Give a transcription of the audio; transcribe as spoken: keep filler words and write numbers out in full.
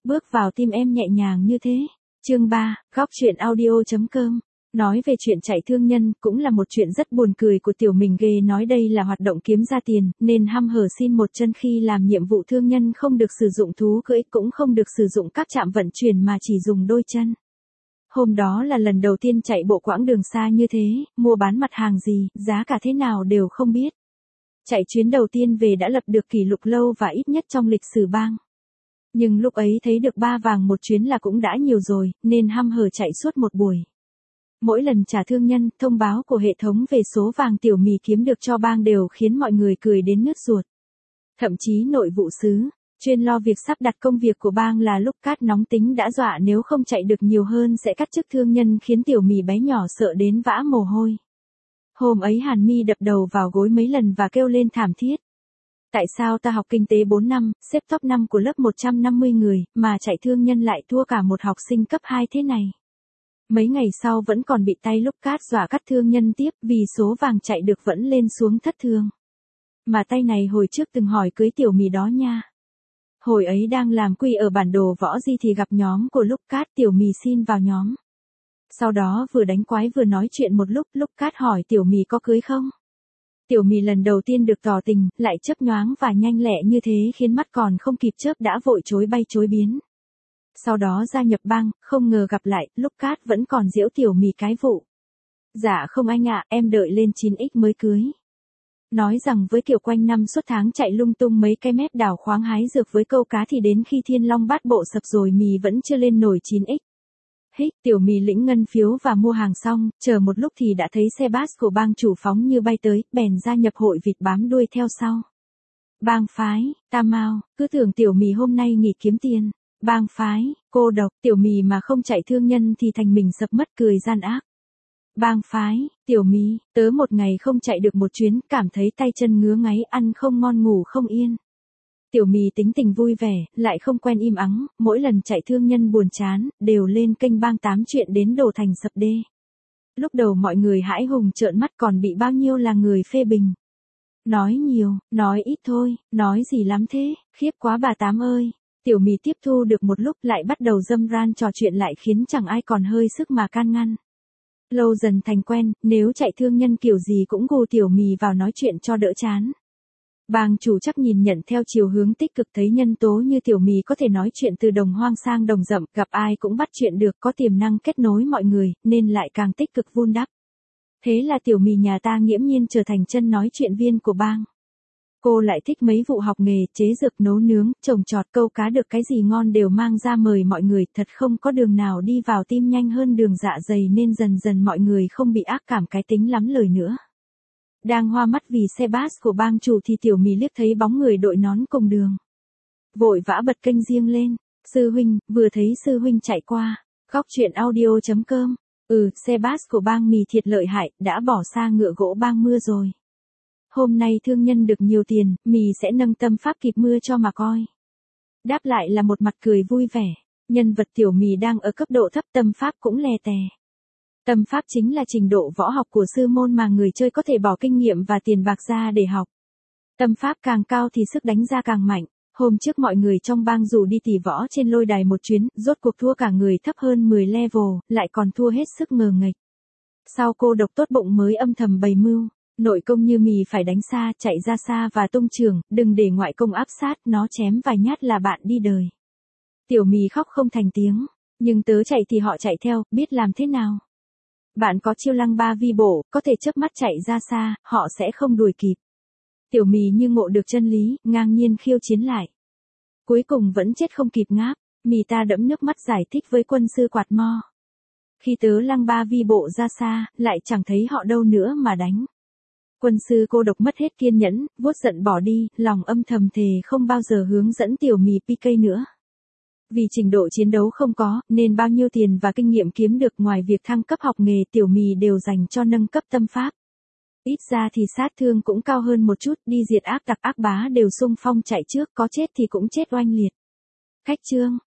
bước vào tim em nhẹ nhàng như thế. Chương ba, góc truyện audio chấm com. Nói về chuyện chạy thương nhân, cũng là một chuyện rất buồn cười của Tiểu Mình ghê, nói đây là hoạt động kiếm ra tiền, nên hăm hở xin một chân khi làm nhiệm vụ thương nhân không được sử dụng thú cưỡi, cũng không được sử dụng các trạm vận chuyển mà chỉ dùng đôi chân. Hôm đó là lần đầu tiên chạy bộ quãng đường xa như thế, mua bán mặt hàng gì, giá cả thế nào đều không biết. Chạy chuyến đầu tiên về đã lập được kỷ lục lâu và ít nhất trong lịch sử bang. Nhưng lúc ấy thấy được ba vàng một chuyến là cũng đã nhiều rồi, nên hăm hở chạy suốt một buổi. Mỗi lần trả thương nhân, thông báo của hệ thống về số vàng Tiểu Mì kiếm được cho bang đều khiến mọi người cười đến nứt ruột. Thậm chí nội vụ xứ, chuyên lo việc sắp đặt công việc của bang là Lucas nóng tính đã dọa nếu không chạy được nhiều hơn sẽ cắt chức thương nhân, khiến Tiểu Mì bé nhỏ sợ đến vã mồ hôi. Hôm ấy Hàn Mi đập đầu vào gối mấy lần và kêu lên thảm thiết. Tại sao ta học kinh tế bốn năm, xếp top năm của lớp một trăm năm mươi người, mà chạy thương nhân lại thua cả một học sinh cấp hai thế này? Mấy ngày sau vẫn còn bị tay Lucas dọa cắt thương nhân tiếp, vì số vàng chạy được vẫn lên xuống thất thường. Mà tay này hồi trước từng hỏi cưới Tiểu Mì đó nha. Hồi ấy đang làm quy ở bản đồ võ di thì gặp nhóm của Lucas, Tiểu Mì xin vào nhóm. Sau đó vừa đánh quái vừa nói chuyện một lúc, Lucas hỏi Tiểu Mì có cưới không? Tiểu Mì lần đầu tiên được tỏ tình, lại chớp nhoáng và nhanh lẹ như thế khiến mắt còn không kịp chớp đã vội chối bay chối biến. Sau đó gia nhập bang, không ngờ gặp lại, Lucas vẫn còn giễu Tiểu Mì cái vụ. Dạ không anh ạ, em đợi lên chín x mới cưới. Nói rằng với kiểu quanh năm suốt tháng chạy lung tung mấy cái mép đảo khoáng hái dược với câu cá thì đến khi Thiên Long Bát Bộ sập rồi Mì vẫn chưa lên nổi chín x. Hích, Tiểu Mì lĩnh ngân phiếu và mua hàng xong, chờ một lúc thì đã thấy xe bus của bang chủ phóng như bay tới, bèn gia nhập hội vịt bám đuôi theo sau. Bang phái, Tam Mao, cứ tưởng Tiểu Mì hôm nay nghỉ kiếm tiền. Bang phái, cô độc, Tiểu Mì mà không chạy thương nhân thì thành mình sập mất cười gian ác. Bang phái, Tiểu Mì, tớ một ngày không chạy được một chuyến, cảm thấy tay chân ngứa ngáy, ăn không ngon ngủ không yên. Tiểu Mì tính tình vui vẻ, lại không quen im ắng, mỗi lần chạy thương nhân buồn chán, đều lên kênh bang tám chuyện đến đổ thành sập đê. Lúc đầu mọi người hãi hùng trợn mắt, còn bị bao nhiêu là người phê bình. Nói nhiều, nói ít thôi, nói gì lắm thế, khiếp quá bà Tám ơi. Tiểu Mì tiếp thu được một lúc lại bắt đầu dâm ran trò chuyện lại khiến chẳng ai còn hơi sức mà can ngăn. Lâu dần thành quen, nếu chạy thương nhân kiểu gì cũng gù Tiểu Mì vào nói chuyện cho đỡ chán. Bang chủ chắc nhìn nhận theo chiều hướng tích cực, thấy nhân tố như Tiểu Mì có thể nói chuyện từ đồng hoang sang đồng rậm, gặp ai cũng bắt chuyện được, có tiềm năng kết nối mọi người, nên lại càng tích cực vun đắp. Thế là Tiểu Mì nhà ta nghiễm nhiên trở thành chân nói chuyện viên của bang. Cô lại thích mấy vụ học nghề, chế dược, nấu nướng, trồng trọt, câu cá, được cái gì ngon đều mang ra mời mọi người, thật không có đường nào đi vào tim nhanh hơn đường dạ dày, nên dần dần mọi người không bị ác cảm cái tính lắm lời nữa. Đang hoa mắt vì xe bus của bang chủ thì Tiểu Mì liếc thấy bóng người đội nón cùng đường. Vội vã bật kênh riêng lên. Sư huynh, vừa thấy sư huynh chạy qua. Góc truyện audio chấm com. Ừ, xe bus của bang Mì thiệt lợi hại, đã bỏ xa ngựa gỗ bang mưa rồi. Hôm nay thương nhân được nhiều tiền, Mì sẽ nâng tâm pháp kịp mưa cho mà coi. Đáp lại là một mặt cười vui vẻ. Nhân vật Tiểu Mì đang ở cấp độ thấp, tâm pháp cũng lè tè. Tâm pháp chính là trình độ võ học của sư môn mà người chơi có thể bỏ kinh nghiệm và tiền bạc ra để học. Tâm pháp càng cao thì sức đánh ra càng mạnh. Hôm trước mọi người trong bang rủ đi tỉ võ trên lôi đài một chuyến, rốt cuộc thua cả người thấp hơn mười level, lại còn thua hết sức ngờ nghệch. Sau cô độc tốt bụng mới âm thầm bày mưu. Nội công như Mì phải đánh xa, chạy ra xa và tung trường, đừng để ngoại công áp sát, nó chém vài nhát là bạn đi đời. Tiểu Mì khóc không thành tiếng, nhưng tớ chạy thì họ chạy theo, biết làm thế nào. Bạn có chiêu lăng ba vi bổ, có thể chớp mắt chạy ra xa, họ sẽ không đuổi kịp. Tiểu Mì như ngộ được chân lý, ngang nhiên khiêu chiến lại. Cuối cùng vẫn chết không kịp ngáp, Mì ta đẫm nước mắt giải thích với quân sư Quạt Mo. Khi tớ lăng ba vi bộ ra xa, lại chẳng thấy họ đâu nữa mà đánh. Quân sư cô độc mất hết kiên nhẫn, vuốt giận bỏ đi, lòng âm thầm thề không bao giờ hướng dẫn Tiểu Mì pê ca nữa. Vì trình độ chiến đấu không có, nên bao nhiêu tiền và kinh nghiệm kiếm được ngoài việc thăng cấp học nghề, Tiểu Mì đều dành cho nâng cấp tâm pháp. Ít ra thì sát thương cũng cao hơn một chút, đi diệt ác tặc ác bá đều xung phong chạy trước, có chết thì cũng chết oanh liệt. Khách chương